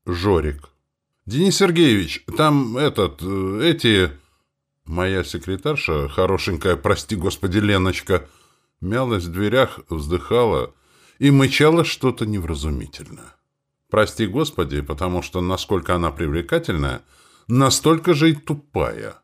Жорик. «Денис Сергеевич, там эти...» Моя секретарша, хорошенькая, прости господи, Леночка, мялась в дверях, вздыхала и мычала что-то невразумительное. Прости господи, потому что насколько она привлекательная, настолько же и тупая.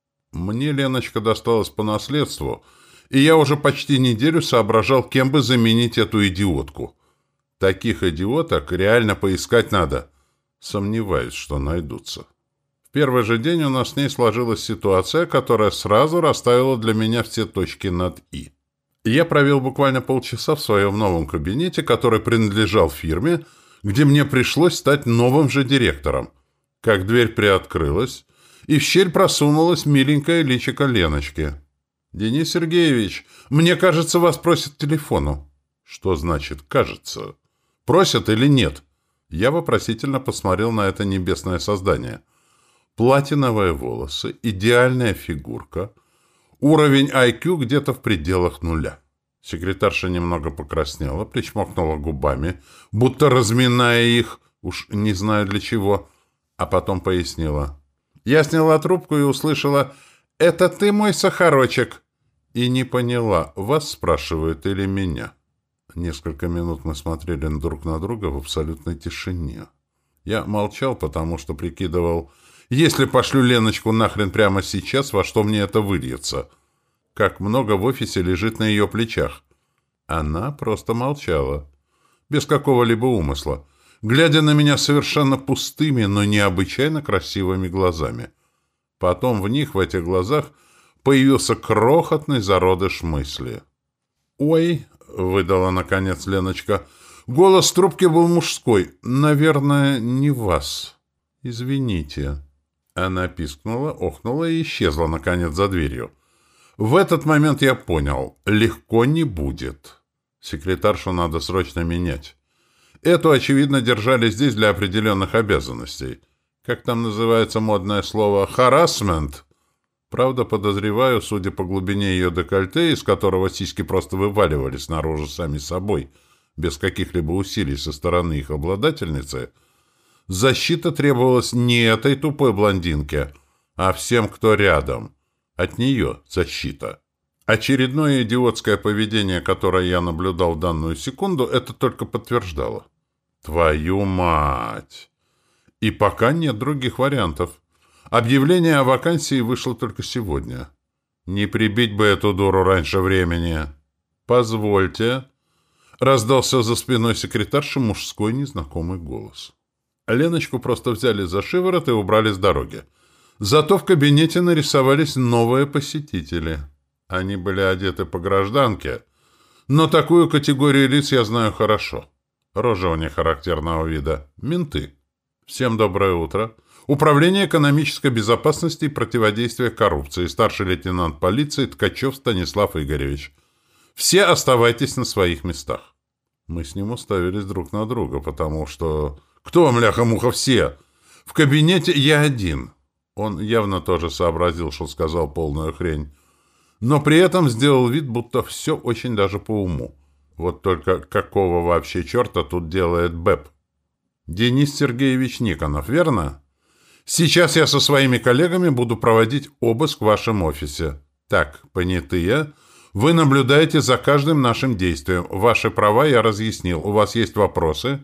Мне Леночка досталась по наследству, и я уже почти неделю соображал, кем бы заменить эту идиотку. Таких идиоток реально поискать надо. Сомневаюсь, что найдутся. В первый же день у нас с ней сложилась ситуация, которая сразу расставила для меня все точки над «и». Я провел буквально полчаса в своем новом кабинете, который принадлежал фирме, где мне пришлось стать новым же директором. Как дверь приоткрылась, и в щель просунулась миленькая личико Леночки. «Денис Сергеевич, мне кажется, вас просят к телефону». «Что значит «кажется»? Просят или нет?» Я вопросительно посмотрел на это небесное создание. Платиновые волосы, идеальная фигурка, уровень IQ где-то в пределах нуля. Секретарша немного покраснела, причмокнула губами, будто разминая их, уж не знаю для чего, а потом пояснила. Я сняла трубку и услышала «Это ты, мой сахарочек?» И не поняла, вас спрашивают или меня. Несколько минут мы смотрели друг на друга в абсолютной тишине. Я молчал, потому что прикидывал, если пошлю Леночку нахрен прямо сейчас, во что мне это выльется? Как много в офисе лежит на ее плечах. Она просто молчала, без какого-либо умысла, глядя на меня совершенно пустыми, но необычайно красивыми глазами. Потом в них, в этих глазах, появился крохотный зародыш мысли. «Ой!» — выдала, наконец, Леночка. Голос в трубке был мужской. «Наверное, не вас. Извините». Она пискнула, охнула и исчезла, наконец, за дверью. В этот момент я понял. Легко не будет. Секретаршу надо срочно менять. Эту, очевидно, держали здесь для определенных обязанностей. Как там называется модное слово «харассмент»? Правда, подозреваю, судя по глубине ее декольте, из которого сиськи просто вываливались наружу сами собой, без каких-либо усилий со стороны их обладательницы, защита требовалась не этой тупой блондинке, а всем, кто рядом. От нее защита. Очередное идиотское поведение, которое я наблюдал в данную секунду, это только подтверждало. Твою мать! И пока нет других вариантов. Объявление о вакансии вышло только сегодня. Не прибить бы эту дуру раньше времени. «Позвольте», — раздался за спиной секретарши мужской незнакомый голос. Леночку просто взяли за шиворот и убрали с дороги. Зато в кабинете нарисовались новые посетители. Они были одеты по гражданке, но такую категорию лиц я знаю хорошо. Рожа у них характерного вида. Менты. Всем доброе утро. Управление экономической безопасности и противодействия коррупции. Старший лейтенант полиции Ткачев Станислав Игоревич. Все оставайтесь на своих местах. Мы с ним уставились друг на друга, потому что... Кто, мляха-муха, все? В кабинете я один. Он явно тоже сообразил, что сказал полную хрень. Но при этом сделал вид, будто все очень даже по уму. Вот только какого вообще черта тут делает БЭП? Денис Сергеевич Никонов, верно? Сейчас я со своими коллегами буду проводить обыск в вашем офисе. Так, понятые, вы наблюдаете за каждым нашим действием. Ваши права я разъяснил. У вас есть вопросы?»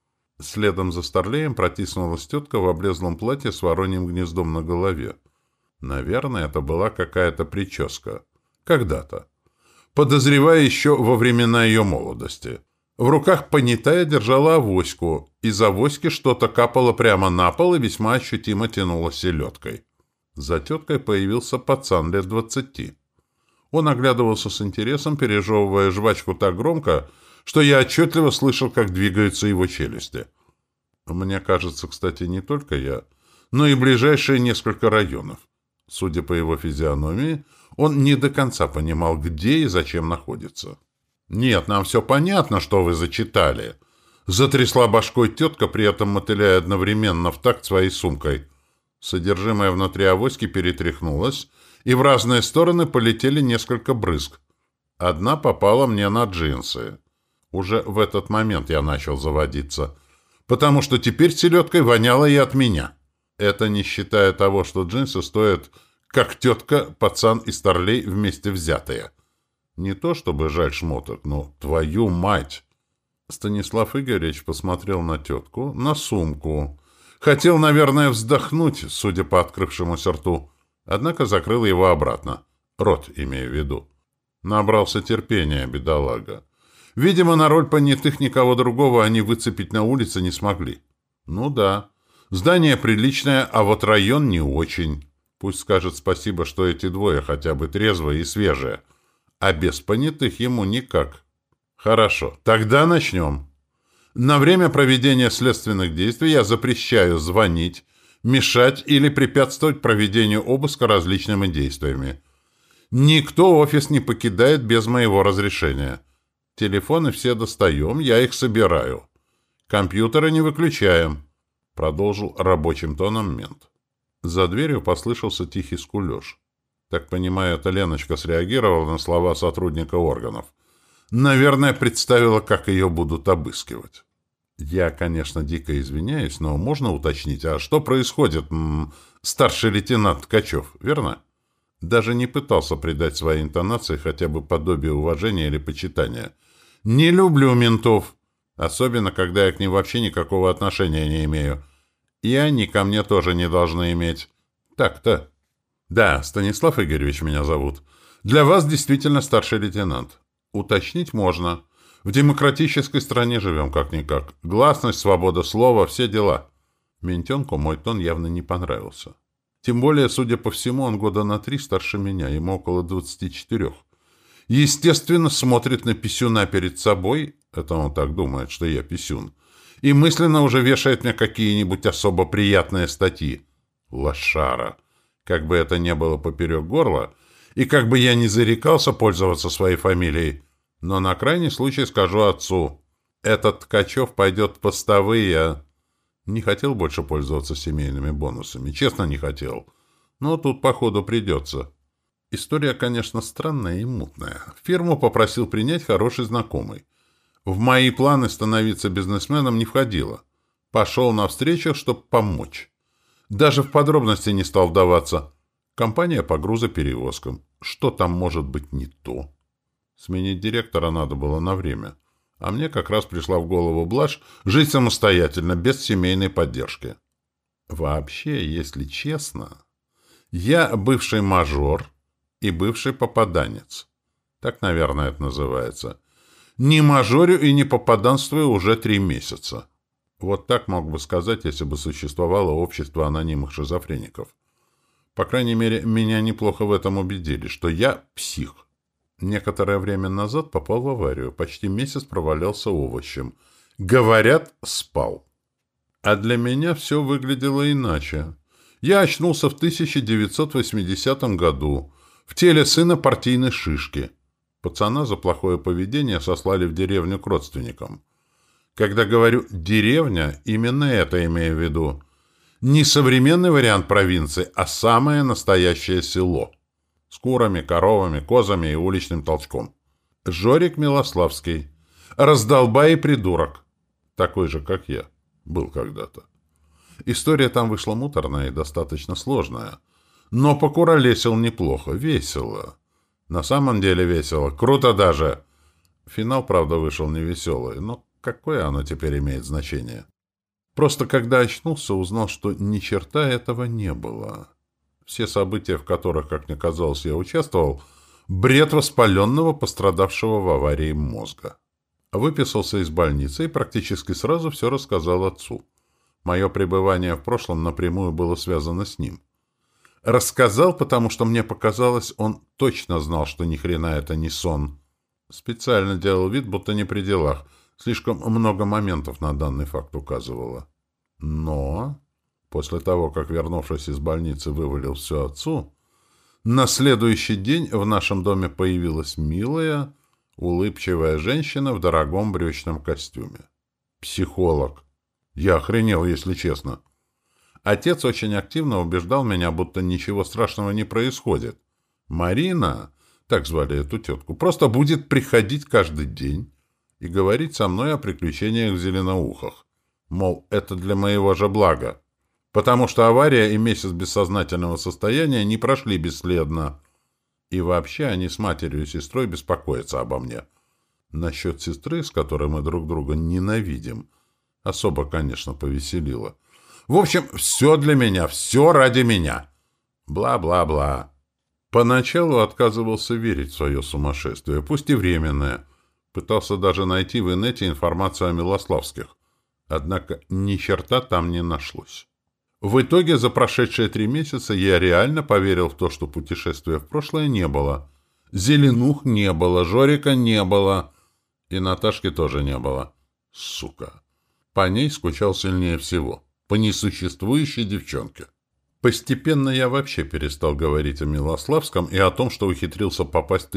Следом за Старлеем протиснулась тетка в облезлом платье с вороньим гнездом на голове. Наверное, это была какая-то прическа. Когда-то. Подозревая еще во времена ее молодости. В руках понятая держала авоську. Из авоськи что-то капало прямо на пол и весьма ощутимо тянуло селедкой. За теткой появился пацан лет 20. Он оглядывался с интересом, пережевывая жвачку так громко, что я отчетливо слышал, как двигаются его челюсти. Мне кажется, кстати, не только я, но и ближайшие несколько районов. Судя по его физиономии, он не до конца понимал, где и зачем находится. «Нет, нам все понятно, что вы зачитали», — затрясла башкой тетка, при этом мотыляя одновременно в такт своей сумкой. Содержимое внутри авоськи перетряхнулось, и в разные стороны полетели несколько брызг. Одна попала мне на джинсы. Уже в этот момент я начал заводиться. потому что теперь селедкой воняло и от меня. Это не считая того, что джинсы стоят, как тетка, пацан и старлей вместе взятые. Не то чтобы жаль шмоток, но твою мать! Станислав Игоревич посмотрел на тетку, на сумку. Хотел, наверное, вздохнуть, судя по открывшемуся рту, однако закрыл его обратно. Рот, имею в виду. Набрался терпения, бедолага. Видимо, на роль понятых никого другого они выцепить на улице не смогли. Ну да, здание приличное, а вот район не очень. Пусть скажет спасибо, что эти двое хотя бы трезвые и свежие. А без понятых ему никак. Хорошо, тогда начнем. На время проведения следственных действий я запрещаю звонить, мешать или препятствовать проведению обыска различными действиями. Никто офис не покидает без моего разрешения. Телефоны все достаем, я их собираю. Компьютеры не выключаем, продолжил рабочим тоном мент. За дверью послышался тихий скулеж. Так понимаю, это Леночка среагировала на слова сотрудника органов. Наверное, представила, как ее будут обыскивать. Я, конечно, дико извиняюсь, но можно уточнить, а что происходит, старший лейтенант Ткачев, верно? Даже не пытался придать своей интонации хотя бы подобие уважения или почитания. Не люблю ментов, особенно когда я к ним вообще никакого отношения не имею. И они ко мне тоже не должны иметь. Так-то. Да, Станислав Игоревич меня зовут. Для вас действительно старший лейтенант. Уточнить можно. В демократической стране живем как-никак. Гласность, свобода слова, все дела. Ментенку мой тон явно не понравился. Тем более, судя по всему, он года на 3 старше меня, ему около 24. Естественно, смотрит на писюна перед собой, это он так думает, что я писюн, и мысленно уже вешает мне какие-нибудь особо приятные статьи. Лошара. Как бы это ни было поперек горла, и как бы я ни зарекался пользоваться своей фамилией, но на крайний случай скажу отцу. Этот Ткачев пойдет в постовые. Не хотел больше пользоваться семейными бонусами. Честно, не хотел. Но тут, походу, придется. История, конечно, странная и мутная. Фирму попросил принять хороший знакомый. В мои планы становиться бизнесменом не входило. Пошел навстречу, чтобы помочь. Даже в подробности не стал вдаваться. Компания по грузоперевозкам. Что там может быть не то? Сменить директора надо было на время. А мне как раз пришла в голову блажь жить самостоятельно, без семейной поддержки. Вообще, если честно, я бывший мажор и бывший попаданец. Так, наверное, это называется. Не мажорю и не попаданствую уже 3 месяца. Вот так мог бы сказать, если бы существовало общество анонимных шизофреников. По крайней мере, меня неплохо в этом убедили, что я псих. Некоторое время назад попал в аварию, почти месяц провалялся овощем. Говорят, спал. А для меня все выглядело иначе. Я очнулся в 1980 году, в теле сына партийной шишки. Пацана за плохое поведение сослали в деревню к родственникам. Когда говорю «деревня», именно это имею в виду. Не современный вариант провинции, а самое настоящее село. С курами, коровами, козами и уличным толчком. Жорик Милославский. Раздолбай и придурок. Такой же, как я. Был когда-то. История там вышла муторная и достаточно сложная. Но покуролесил неплохо, весело. На самом деле весело, круто даже. Финал, правда, вышел невеселый, но какое оно теперь имеет значение? Просто когда очнулся, узнал, что ни черта этого не было. Все события, в которых, как мне казалось, я участвовал, бред воспаленного, пострадавшего в аварии мозга. Выписался из больницы и практически сразу все рассказал отцу. Мое пребывание в прошлом напрямую было связано с ним. Рассказал, потому что мне показалось, он точно знал, что ни хрена это не сон. Специально делал вид, будто не при делах. Слишком много моментов на данный факт указывало. Но после того, как, вернувшись из больницы, вывалил все отцу, на следующий день в нашем доме появилась милая, улыбчивая женщина в дорогом брючном костюме. Психолог. Я охренел, если честно. Отец очень активно убеждал меня, будто ничего страшного не происходит. Марина, так звали эту тетку, просто будет приходить каждый день и говорить со мной о приключениях в Зеленоухах. Мол, это для моего же блага. Потому что авария и месяц бессознательного состояния не прошли бесследно. И вообще они с матерью и сестрой беспокоятся обо мне. Насчет сестры, с которой мы друг друга ненавидим, особо, конечно, повеселило. В общем, все для меня, все ради меня. Бла-бла-бла. Поначалу отказывался верить в свое сумасшествие, пусть и временное. Пытался даже найти в инете информацию о Милославских. Однако ни черта там не нашлось. В итоге за прошедшие 3 месяца я реально поверил в то, что путешествия в прошлое не было. Зеленух не было, Жорика не было. И Наташки тоже не было. Сука. По ней скучал сильнее всего. По несуществующей девчонке. Постепенно я вообще перестал говорить о Милославском и о том, что ухитрился попасть в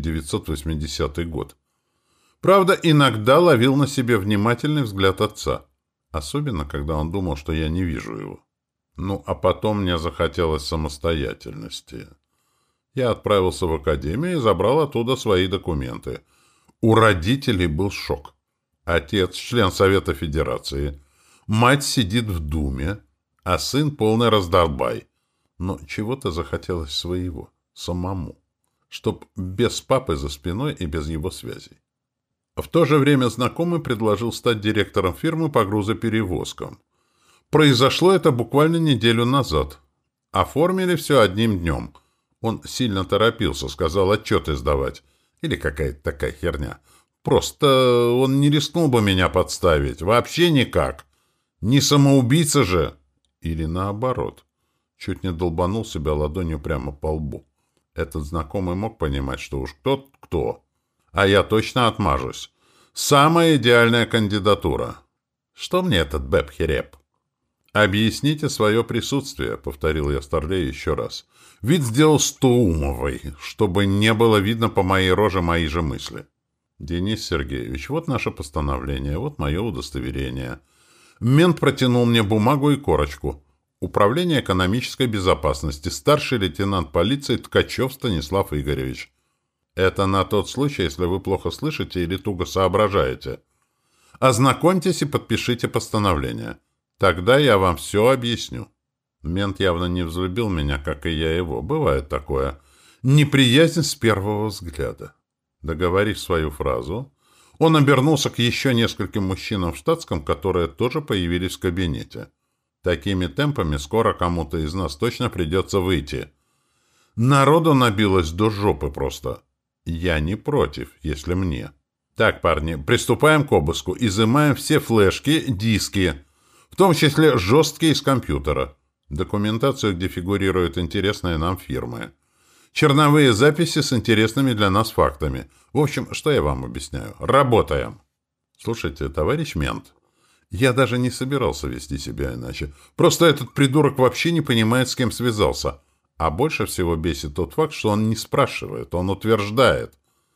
1980 год. Правда, иногда ловил на себе внимательный взгляд отца. Особенно, когда он думал, что я не вижу его. Ну, а потом мне захотелось самостоятельности. Я отправился в академию и забрал оттуда свои документы. У родителей был шок. Отец — член Совета Федерации. Мать сидит в Думе, а сын — полный раздолбай. Но чего-то захотелось своего, самому. Чтоб без папы за спиной и без его связей. В то же время знакомый предложил стать директором фирмы по грузоперевозкам. Произошло это буквально неделю назад. Оформили все одним днем. Он сильно торопился, сказал отчеты сдавать. Или какая-то такая херня. Просто он не рискнул бы меня подставить. Вообще никак. Не самоубийца же. Или наоборот. Чуть не долбанул себя ладонью прямо по лбу. Этот знакомый мог понимать, что уж кто. А я точно отмажусь. Самая идеальная кандидатура. Что мне этот Бэб-Хереб? «Объясните свое присутствие», — повторил я Старлею еще раз. Вид сделал стоумовый, чтобы не было видно по моей роже мои же мысли. «Денис Сергеевич, вот наше постановление, вот мое удостоверение». Мент протянул мне бумагу и корочку. Управление экономической безопасности, старший лейтенант полиции Ткачев Станислав Игоревич. Это на тот случай, если вы плохо слышите или туго соображаете. Ознакомьтесь и подпишите постановление. Тогда я вам все объясню. Мент явно не взлюбил меня, как и я его. Бывает такое. Неприязнь с первого взгляда. Договорив свою фразу, он обернулся к еще нескольким мужчинам в штатском, которые тоже появились в кабинете. Такими темпами скоро кому-то из нас точно придется выйти. Народу набилось до жопы просто. Я не против, если мне. Так, парни, приступаем к обыску. Изымаем все флешки, диски, в том числе жесткие из компьютера. Документацию, где фигурируют интересные нам фирмы. Черновые записи с интересными для нас фактами. В общем, что я вам объясняю? Работаем. Слушайте, товарищ мент, я даже не собирался вести себя иначе. Просто этот придурок вообще не понимает, с кем связался. А больше всего бесит тот факт, что он не спрашивает, он утверждает.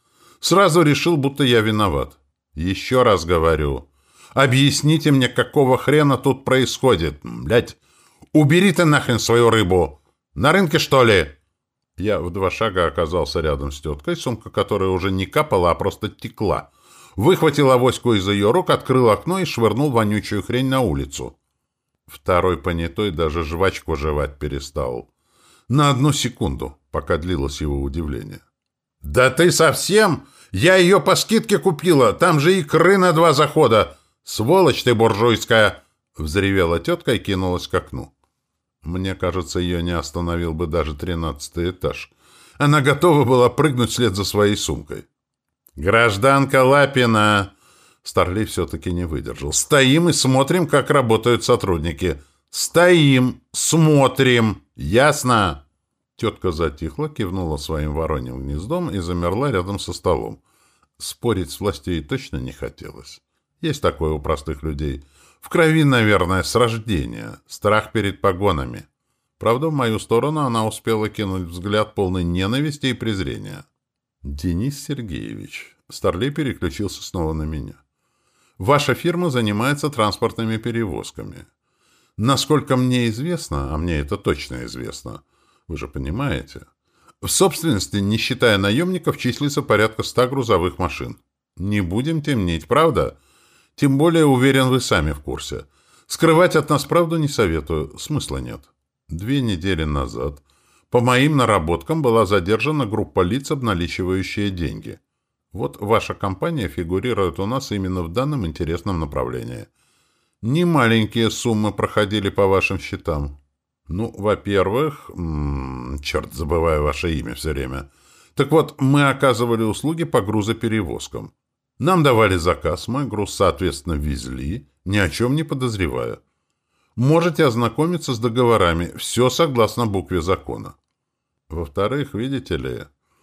Сразу решил, будто я виноват. Еще раз говорю. Объясните мне, какого хрена тут происходит. Блядь, убери ты нахрен свою рыбу. На рынке, что ли? Я в 2 шага оказался рядом с теткой, сумка которой уже не капала, а просто текла. Выхватил авоську из ее рук, открыл окно и швырнул вонючую хрень на улицу. Второй понятой даже жвачку жевать перестал. На 1 секунду, пока длилось его удивление. «Да ты совсем? Я ее по скидке купила, там же икры на 2 захода! Сволочь ты буржуйская!» Взревела тетка и кинулась к окну. Мне кажется, ее не остановил бы даже 13-й этаж. Она готова была прыгнуть вслед за своей сумкой. «Гражданка Лапина!» Старлей все-таки не выдержал. «Стоим и смотрим, как работают сотрудники. Стоим, смотрим. Ясно?» Тетка затихла, кивнула своим вороньим гнездом и замерла рядом со столом. Спорить с властью точно не хотелось. Есть такое у простых людей. В крови, наверное, с рождения. Страх перед погонами. Правда, в мою сторону она успела кинуть взгляд полный ненависти и презрения. «Денис Сергеевич». Старлей переключился снова на меня. «Ваша фирма занимается транспортными перевозками. Насколько мне известно, а мне это точно известно, вы же понимаете, в собственности, не считая наемников, числится порядка 100 грузовых машин. Не будем темнить, правда? Тем более, уверен, вы сами в курсе. Скрывать от нас правду не советую, смысла нет. 2 недели назад по моим наработкам была задержана группа лиц, обналичивающая деньги. Вот ваша компания фигурирует у нас именно в данном интересном направлении. Немаленькие суммы проходили по вашим счетам. Ну, во-первых, черт, забываю ваше имя все время. Так вот, мы оказывали услуги по грузоперевозкам. Нам давали заказ, мой груз, соответственно, везли, ни о чем не подозревая. Можете ознакомиться с договорами, все согласно букве закона. Во-вторых, видите ли,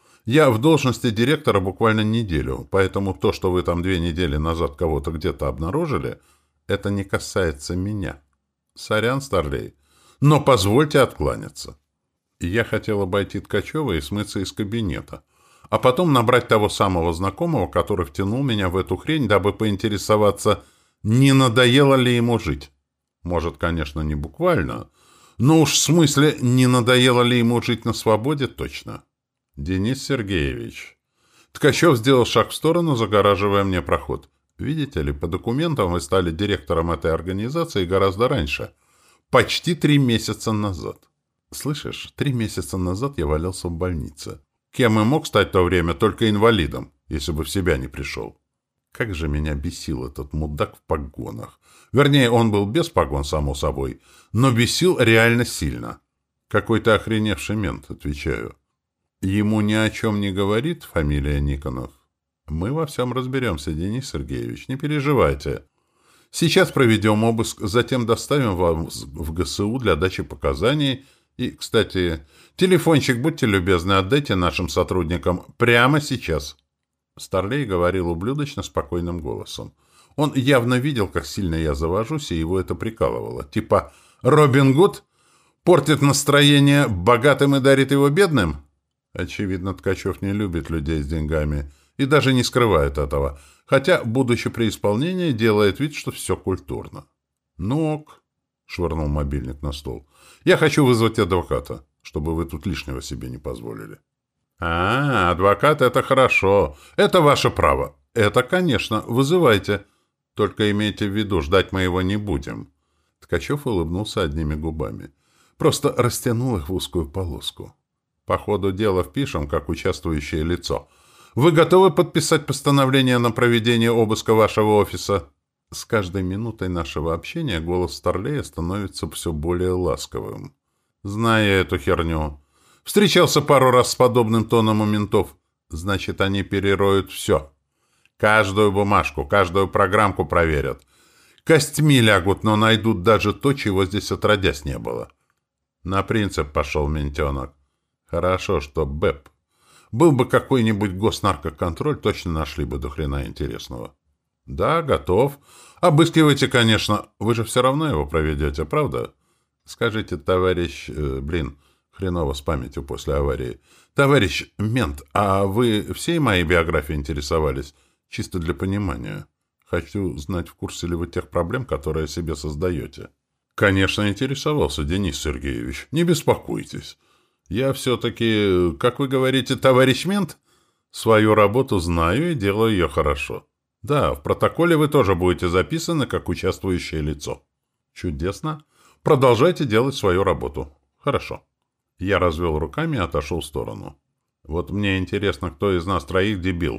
я в должности директора буквально неделю, поэтому то, что вы там 2 недели назад кого-то где-то обнаружили, это не касается меня. Сорян, Старлей, но позвольте откланяться. Я хотел обойти Ткачева и смыться из кабинета, а потом набрать того самого знакомого, который втянул меня в эту хрень, дабы поинтересоваться, не надоело ли ему жить. Может, конечно, не буквально, но уж в смысле, не надоело ли ему жить на свободе, точно. Денис Сергеевич. Ткачев сделал шаг в сторону, загораживая мне проход. Видите ли, по документам вы стали директором этой организации гораздо раньше. Почти 3 месяца назад. Слышишь, 3 месяца назад я валялся в больнице. Кем и мог стать в то время, только инвалидом, если бы в себя не пришел. Как же меня бесил этот мудак в погонах. Вернее, он был без погон, само собой, но бесил реально сильно. Какой-то охреневший мент, отвечаю. Ему ни о чем не говорит фамилия Никонов. Мы во всем разберемся, Денис Сергеевич, не переживайте. Сейчас проведем обыск, затем доставим вас в ГСУ для дачи показаний. И, кстати, телефончик, будьте любезны, отдайте нашим сотрудникам прямо сейчас. Старлей говорил ублюдочно спокойным голосом. Он явно видел, как сильно я завожусь, и его это прикалывало. Типа «Робин Гуд? Портит настроение богатым и дарит его бедным?» Очевидно, Ткачев не любит людей с деньгами и даже не скрывает этого, хотя, будучи при исполнении, делает вид, что все культурно. «Ну ок», — швырнул мобильник на стол, — «я хочу вызвать адвоката, чтобы вы тут лишнего себе не позволили». Адвокат — это хорошо. Это ваше право. Это, конечно, вызывайте. Только имейте в виду, ждать мы его не будем. Ткачев улыбнулся одними губами. Просто растянул их в узкую полоску. По ходу дела впишем, как участвующее лицо. Вы готовы подписать постановление на проведение обыска вашего офиса? С каждой минутой нашего общения голос Старлея становится все более ласковым. Знаю эту херню. Встречался пару раз с подобным тоном у ментов. Значит, они перероют все. Каждую бумажку, каждую программку проверят. Костьми лягут, но найдут даже то, чего здесь отродясь не было. На принцип пошел ментенок. Хорошо, что БЭП. Был бы какой-нибудь госнаркоконтроль, точно нашли бы до хрена интересного. Да, готов. Обыскивайте, конечно. Вы же все равно его проведете, правда? Скажите, товарищ... Хреново с памятью после аварии. Товарищ мент, а вы всей моей биографией интересовались? Чисто для понимания. Хочу знать, в курсе ли вы тех проблем, которые себе создаете. Конечно, интересовался, Денис Сергеевич. Не беспокойтесь. Я все-таки, как вы говорите, товарищ мент, свою работу знаю и делаю ее хорошо. Да, в протоколе вы тоже будете записаны как участвующее лицо. Чудесно. Продолжайте делать свою работу. Хорошо. Я развел руками и отошел в сторону. Вот мне интересно, кто из нас троих дебил.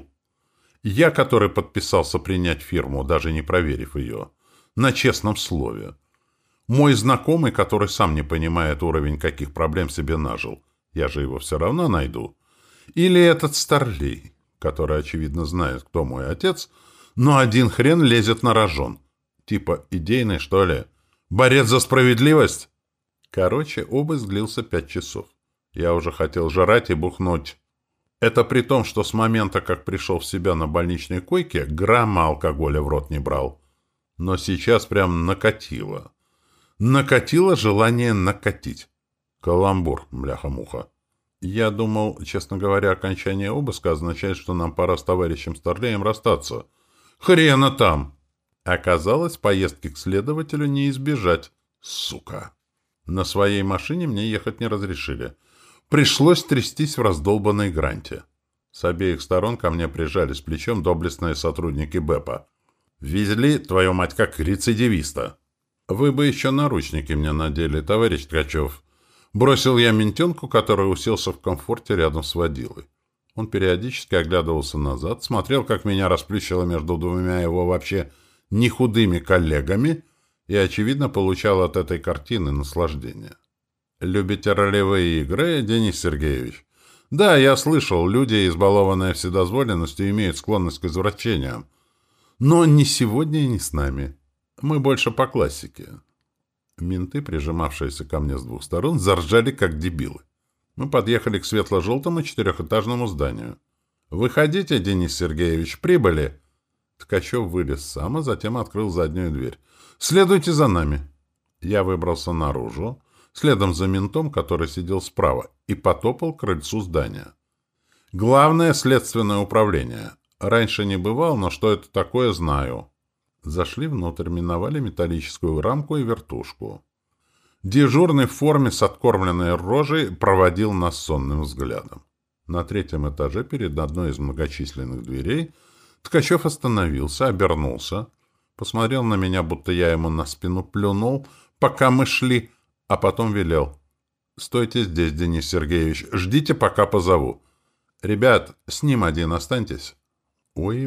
Я, который подписался принять фирму, даже не проверив ее. На честном слове. Мой знакомый, который сам не понимает уровень, каких проблем себе нажил. Я же его все равно найду. Или этот Старлей, который, очевидно, знает, кто мой отец, но один хрен лезет на рожон. Типа идейный, что ли? Борец за справедливость? Короче, обыск длился 5 часов. Я уже хотел жрать и бухнуть. Это при том, что с момента, как пришел в себя на больничной койке, грамма алкоголя в рот не брал. Но сейчас прям накатило. Накатило желание накатить. Каламбур, бляха-муха. Я думал, честно говоря, окончание обыска означает, что нам пора с товарищем Старлеем расстаться. Хрена там! Оказалось, поездки к следователю не избежать. Сука! На своей машине мне ехать не разрешили. Пришлось трястись в раздолбанной гранте. С обеих сторон ко мне прижались плечом доблестные сотрудники БЭПа. Везли, твою мать, как рецидивиста. Вы бы еще наручники мне надели, товарищ Ткачев. Бросил я ментенку, который уселся в комфорте рядом с водилой. Он периодически оглядывался назад, смотрел, как меня расплющило между двумя его вообще не худыми коллегами, и, очевидно, получал от этой картины наслаждение. «Любите ролевые игры, Денис Сергеевич?» «Да, я слышал, люди, избалованные вседозволенностью, имеют склонность к извращениям. Но не сегодня и не с нами. Мы больше по классике». Менты, прижимавшиеся ко мне с двух сторон, заржали, как дебилы. Мы подъехали к светло-желтому четырехэтажному зданию. «Выходите, Денис Сергеевич, прибыли!» Ткачев вылез сам, а затем открыл заднюю дверь. «Следуйте за нами!» Я выбрался наружу, следом за ментом, который сидел справа, и потопал к крыльцу здания. «Главное следственное управление. Раньше не бывал, но что это такое, знаю». Зашли внутрь, миновали металлическую рамку и вертушку. Дежурный в форме с откормленной рожей проводил нас сонным взглядом. На третьем этаже, перед одной из многочисленных дверей, Ткачев остановился, обернулся, посмотрел на меня, будто я ему на спину плюнул, пока мы шли, а потом велел: «Стойте здесь, Денис Сергеевич, ждите, пока позову. Ребят, с ним один останьтесь». «Ой,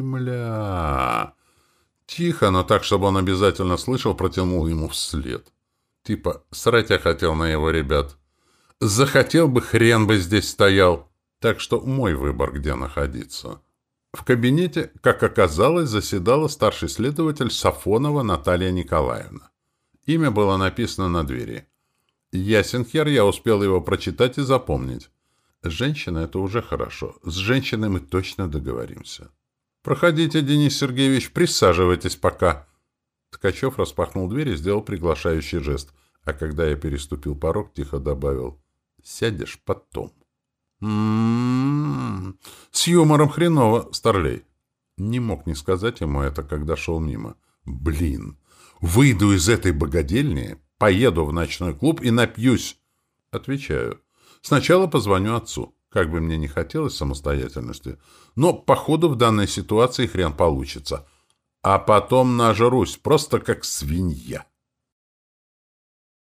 мля...» Тихо, но так, чтобы он обязательно слышал, протянул ему вслед. Типа, срать я хотел на его ребят. Захотел бы, хрен бы здесь стоял. Так что мой выбор, где находиться. В кабинете, как оказалось, заседала старший следователь Сафонова Наталья Николаевна. Имя было написано на двери. Ясен хер, я успел его прочитать и запомнить. Женщина — это уже хорошо. С женщиной мы точно договоримся. «Проходите, Денис Сергеевич, присаживайтесь пока». Ткачев распахнул дверь и сделал приглашающий жест, а когда я переступил порог, тихо добавил: «Сядешь потом». С юмором хреново, старлей. Не мог не сказать ему это, когда шел мимо. Блин, выйду из этой богадельни, поеду в ночной клуб и напьюсь. Отвечаю. Сначала позвоню отцу. Как бы мне не хотелось самостоятельности, но, походу, в данной ситуации хрен получится. А потом нажрусь, просто как свинья.